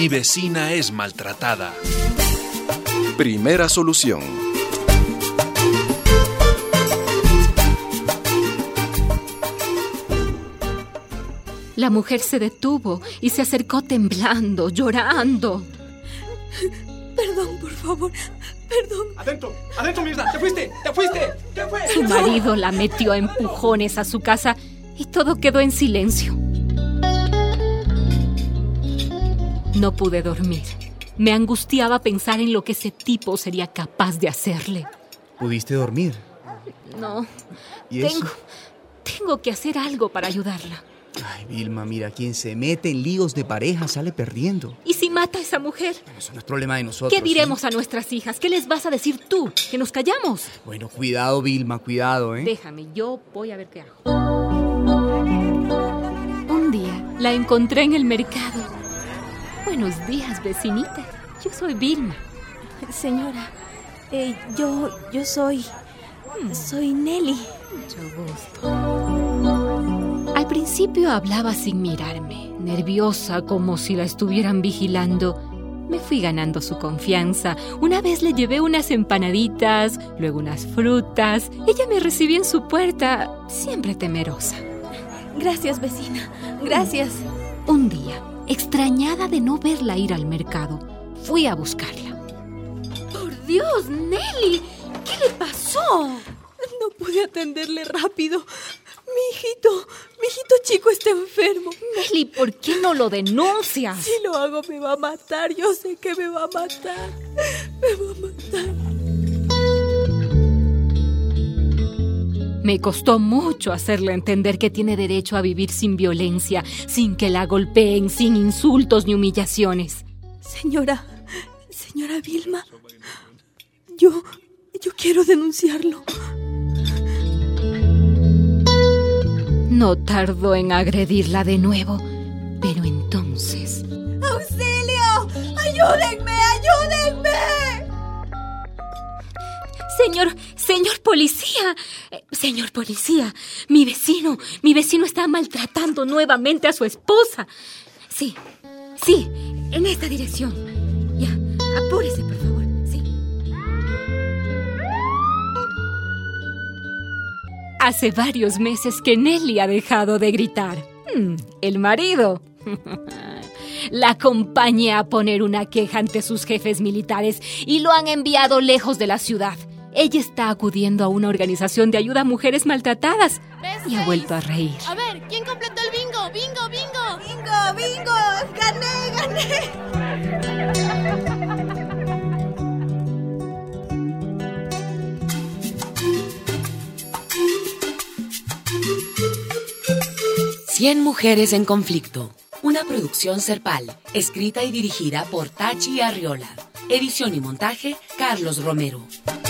Mi vecina es maltratada. Primera solución. La mujer se detuvo y se acercó temblando, llorando. Perdón, por favor, perdón. Adentro, Mirna, te fuiste. Su marido la metió a empujones a su casa y todo quedó en silencio. No pude dormir. Me angustiaba pensar en lo que ese tipo sería capaz de hacerle. ¿Pudiste dormir? No, ¿Y eso? tengo que hacer algo para ayudarla. Ay, Vilma, mira, quien se mete en líos de pareja sale perdiendo. ¿Y si mata a esa mujer? Bueno, eso no es problema de nosotros. ¿Qué diremos a nuestras hijas? ¿Qué les vas a decir tú? ¿Que nos callamos? Bueno, cuidado, Vilma, cuidado, ¿eh? Déjame, yo voy a ver qué hago. Un día la encontré en el mercado. Buenos días, vecinita. Yo soy Vilma. Señora, yo soy Nelly. Mucho gusto. Al principio hablaba sin mirarme, nerviosa como si la estuvieran vigilando. Me fui ganando su confianza. Una vez le llevé unas empanaditas, luego unas frutas. Ella me recibió en su puerta, siempre temerosa. Gracias, vecina. Gracias. Un día, extrañada de no verla ir al mercado, fui a buscarla. ¡Por Dios, Nelly! ¿Qué le pasó? No pude atenderle rápido. Mi hijito chico está enfermo. Nelly, ¿por qué no lo denuncias? Si lo hago me va a matar. Yo sé que me va a matar. Me va a matar. Me costó mucho hacerle entender que tiene derecho a vivir sin violencia, sin que la golpeen, sin insultos ni humillaciones. Señora Vilma, yo quiero denunciarlo. No tardó en agredirla de nuevo, pero entonces... ¡Auxilio! ¡Ayúdenme! Señor policía, mi vecino está maltratando nuevamente a su esposa. Sí, en esta dirección. Ya, apúrese, por favor, sí. Hace varios meses que Nelly ha dejado de gritar. El marido. La acompañé a poner una queja ante sus jefes militares y lo han enviado lejos de la ciudad. Ella está acudiendo a una organización de ayuda a mujeres maltratadas y ha vuelto a reír. A ver, ¿quién completó el bingo? ¡Bingo! ¡Bingo! ¡Gané! Cien mujeres en conflicto. Una producción Serpal, escrita y dirigida por Tachi Arriola. Edición y montaje, Carlos Romero.